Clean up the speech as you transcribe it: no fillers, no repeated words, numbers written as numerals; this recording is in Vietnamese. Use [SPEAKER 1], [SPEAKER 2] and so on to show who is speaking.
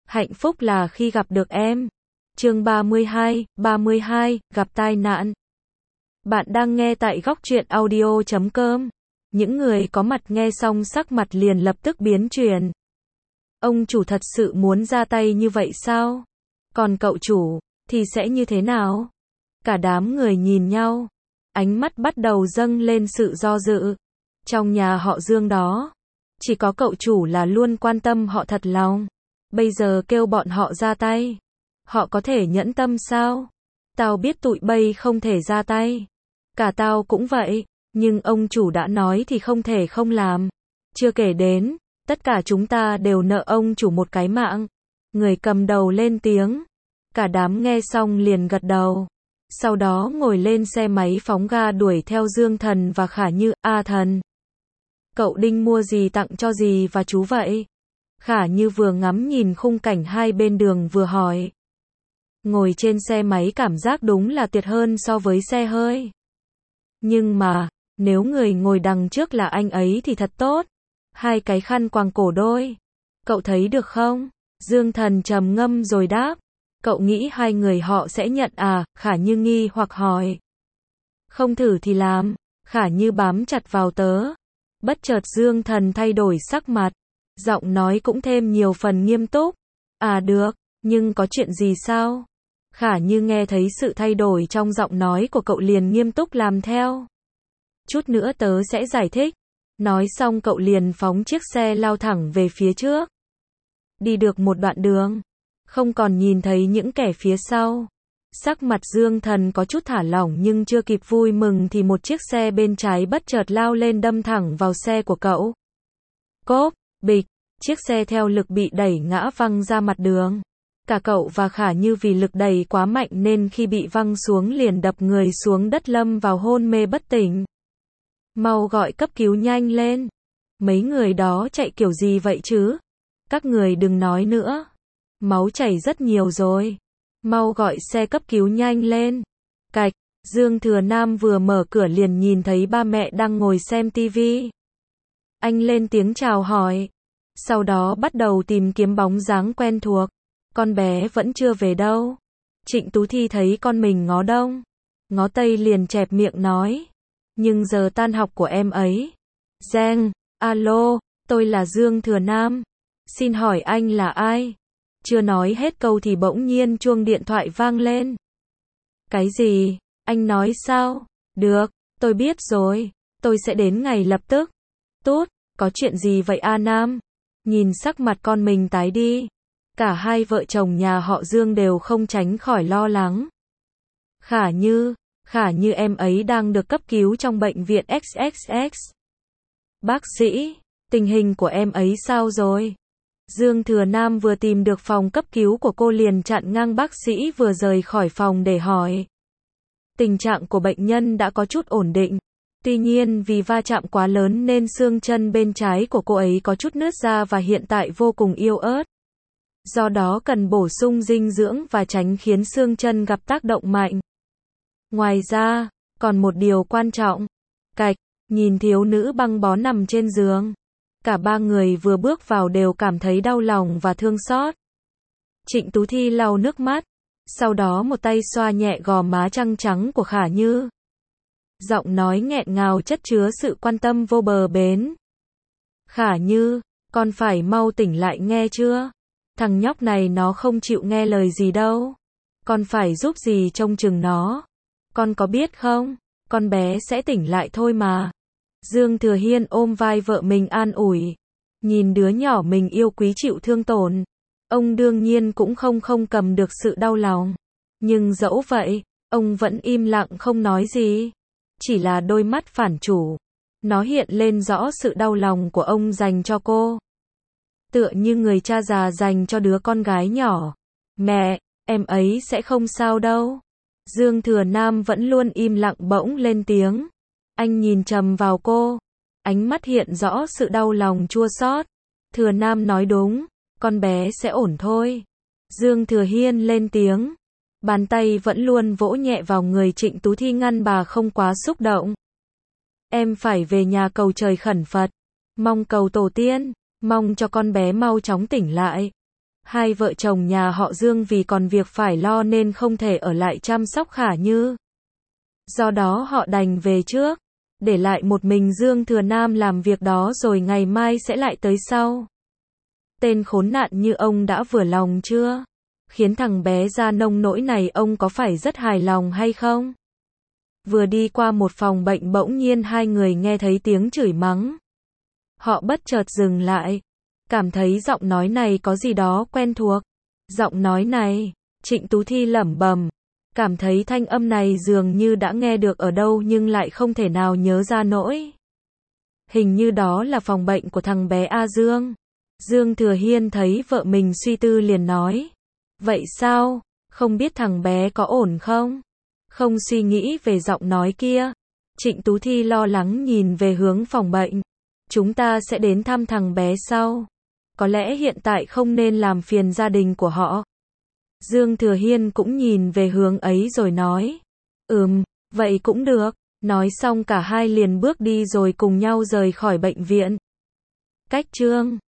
[SPEAKER 1] Hạnh phúc là khi gặp được em. Chương 32, gặp tai nạn. Bạn đang nghe tại góc truyện audio.com. Những người có mặt nghe xong sắc mặt liền lập tức biến chuyển. Ông chủ thật sự muốn ra tay như vậy sao? Còn cậu chủ, thì sẽ như thế nào? Cả đám người nhìn nhau. Ánh mắt bắt đầu dâng lên sự do dự. Trong nhà họ Dương đó, chỉ có cậu chủ là luôn quan tâm họ thật lòng. Bây giờ kêu bọn họ ra tay, họ có thể nhẫn tâm sao? Tao biết tụi bay không thể ra tay. Cả tao cũng vậy, nhưng ông chủ đã nói thì không thể không làm. Chưa kể đến, tất cả chúng ta đều nợ ông chủ một cái mạng. Người cầm đầu lên tiếng. Cả đám nghe xong liền gật đầu. Sau đó ngồi lên xe máy phóng ga đuổi theo Dương Thần và Khả Như. A Thần, cậu Đinh mua gì tặng cho dì và chú vậy? Khả Như vừa ngắm nhìn khung cảnh hai bên đường vừa hỏi. Ngồi trên xe máy cảm giác đúng là tuyệt hơn so với xe hơi. Nhưng mà, nếu người ngồi đằng trước là anh ấy thì thật tốt. Hai cái khăn quàng cổ đôi. Cậu thấy được không? Dương Thần trầm ngâm rồi đáp. Cậu nghĩ hai người họ sẽ nhận à? Khả Như nghi hoặc hỏi. Không thử thì làm. Khả Như bám chặt vào tớ. Bất chợt Dương Thần thay đổi sắc mặt. Giọng nói cũng thêm nhiều phần nghiêm túc. À được, nhưng có chuyện gì sao? Khả Như nghe thấy sự thay đổi trong giọng nói của cậu liền nghiêm túc làm theo. Chút nữa tớ sẽ giải thích. Nói xong cậu liền phóng chiếc xe lao thẳng về phía trước. Đi được một đoạn đường, không còn nhìn thấy những kẻ phía sau. Sắc mặt Dương Thần có chút thả lỏng nhưng chưa kịp vui mừng thì một chiếc xe bên trái bất chợt lao lên đâm thẳng vào xe của cậu. Cốp, bịch, chiếc xe theo lực bị đẩy ngã văng ra mặt đường. Cả cậu và Khả Như vì lực đẩy quá mạnh nên khi bị văng xuống liền đập người xuống đất lâm vào hôn mê bất tỉnh. Mau gọi cấp cứu nhanh lên. Mấy người đó chạy kiểu gì vậy chứ? Các người đừng nói nữa. Máu chảy rất nhiều rồi. Mau gọi xe cấp cứu nhanh lên. Cạch, Dương Thừa Nam vừa mở cửa liền nhìn thấy ba mẹ đang ngồi xem tivi. Anh lên tiếng chào hỏi. Sau đó bắt đầu tìm kiếm bóng dáng quen thuộc. Con bé vẫn chưa về đâu. Trịnh Tú Thi thấy con mình ngó đông, ngó tây liền chẹp miệng nói. Nhưng giờ tan học của em ấy. Giang, alo, tôi là Dương Thừa Nam. Xin hỏi anh là ai? Chưa nói hết câu thì bỗng nhiên chuông điện thoại vang lên. Cái gì? Anh nói sao? Được, tôi biết rồi. Tôi sẽ đến ngay lập tức. Tốt, có chuyện gì vậy A Nam? Nhìn sắc mặt con mình tái đi. Cả hai vợ chồng nhà họ Dương đều không tránh khỏi lo lắng. Khả Như em ấy đang được cấp cứu trong bệnh viện XXX. Bác sĩ, tình hình của em ấy sao rồi? Dương Thừa Nam vừa tìm được phòng cấp cứu của cô liền chặn ngang bác sĩ vừa rời khỏi phòng để hỏi. Tình trạng của bệnh nhân đã có chút ổn định. Tuy nhiên vì va chạm quá lớn nên xương chân bên trái của cô ấy có chút nứt ra và hiện tại vô cùng yếu ớt. Do đó cần bổ sung dinh dưỡng và tránh khiến xương chân gặp tác động mạnh. Ngoài ra, còn một điều quan trọng. Cạch, nhìn thiếu nữ băng bó nằm trên giường. Cả ba người vừa bước vào đều cảm thấy đau lòng và thương xót. Trịnh Tú Thi lau nước mắt. Sau đó một tay xoa nhẹ gò má trắng trắng của Khả Như. Giọng nói nghẹn ngào chất chứa sự quan tâm vô bờ bến. Khả Như, con phải mau tỉnh lại nghe chưa? Thằng nhóc này nó không chịu nghe lời gì đâu. Con phải giúp gì trông chừng nó. Con có biết không? Con bé sẽ tỉnh lại thôi mà. Dương Thừa Hiên ôm vai vợ mình an ủi. Nhìn đứa nhỏ mình yêu quý chịu thương tổn. Ông đương nhiên cũng không cầm được sự đau lòng. Nhưng dẫu vậy, ông vẫn im lặng không nói gì. Chỉ là đôi mắt phản chủ. Nó hiện lên rõ sự đau lòng của ông dành cho cô. Tựa như người cha già dành cho đứa con gái nhỏ. Mẹ, em ấy sẽ không sao đâu. Dương Thừa Nam vẫn luôn im lặng bỗng lên tiếng. Anh nhìn trầm vào cô. Ánh mắt hiện rõ sự đau lòng chua xót. Thừa Nam nói đúng, con bé sẽ ổn thôi. Dương Thừa Hiên lên tiếng. Bàn tay vẫn luôn vỗ nhẹ vào người Trịnh Tú Thi ngăn bà không quá xúc động. Em phải về nhà cầu trời khẩn Phật. Mong cầu tổ tiên. Mong cho con bé mau chóng tỉnh lại. Hai vợ chồng nhà họ Dương vì còn việc phải lo nên không thể ở lại chăm sóc Khả Như. Do đó họ đành về trước, để lại một mình Dương Thừa Nam làm việc đó rồi ngày mai sẽ lại tới sau. Tên khốn nạn như ông đã vừa lòng chưa? Khiến thằng bé ra nông nỗi này ông có phải rất hài lòng hay không? Vừa đi qua một phòng bệnh bỗng nhiên hai người nghe thấy tiếng chửi mắng. Họ bất chợt dừng lại, cảm thấy giọng nói này có gì đó quen thuộc. Giọng nói này, Trịnh Tú Thi lẩm bẩm, cảm thấy thanh âm này dường như đã nghe được ở đâu nhưng lại không thể nào nhớ ra nổi. Hình như đó là phòng bệnh của thằng bé A Dương. Dương Thừa Hiên thấy vợ mình suy tư liền nói. Vậy sao? Không biết thằng bé có ổn không? Không suy nghĩ về giọng nói kia. Trịnh Tú Thi lo lắng nhìn về hướng phòng bệnh. Chúng ta sẽ đến thăm thằng bé sau. Có lẽ hiện tại không nên làm phiền gia đình của họ. Dương Thừa Hiên cũng nhìn về hướng ấy rồi nói. Vậy cũng được. Nói xong cả hai liền bước đi rồi cùng nhau rời khỏi bệnh viện. Cách chương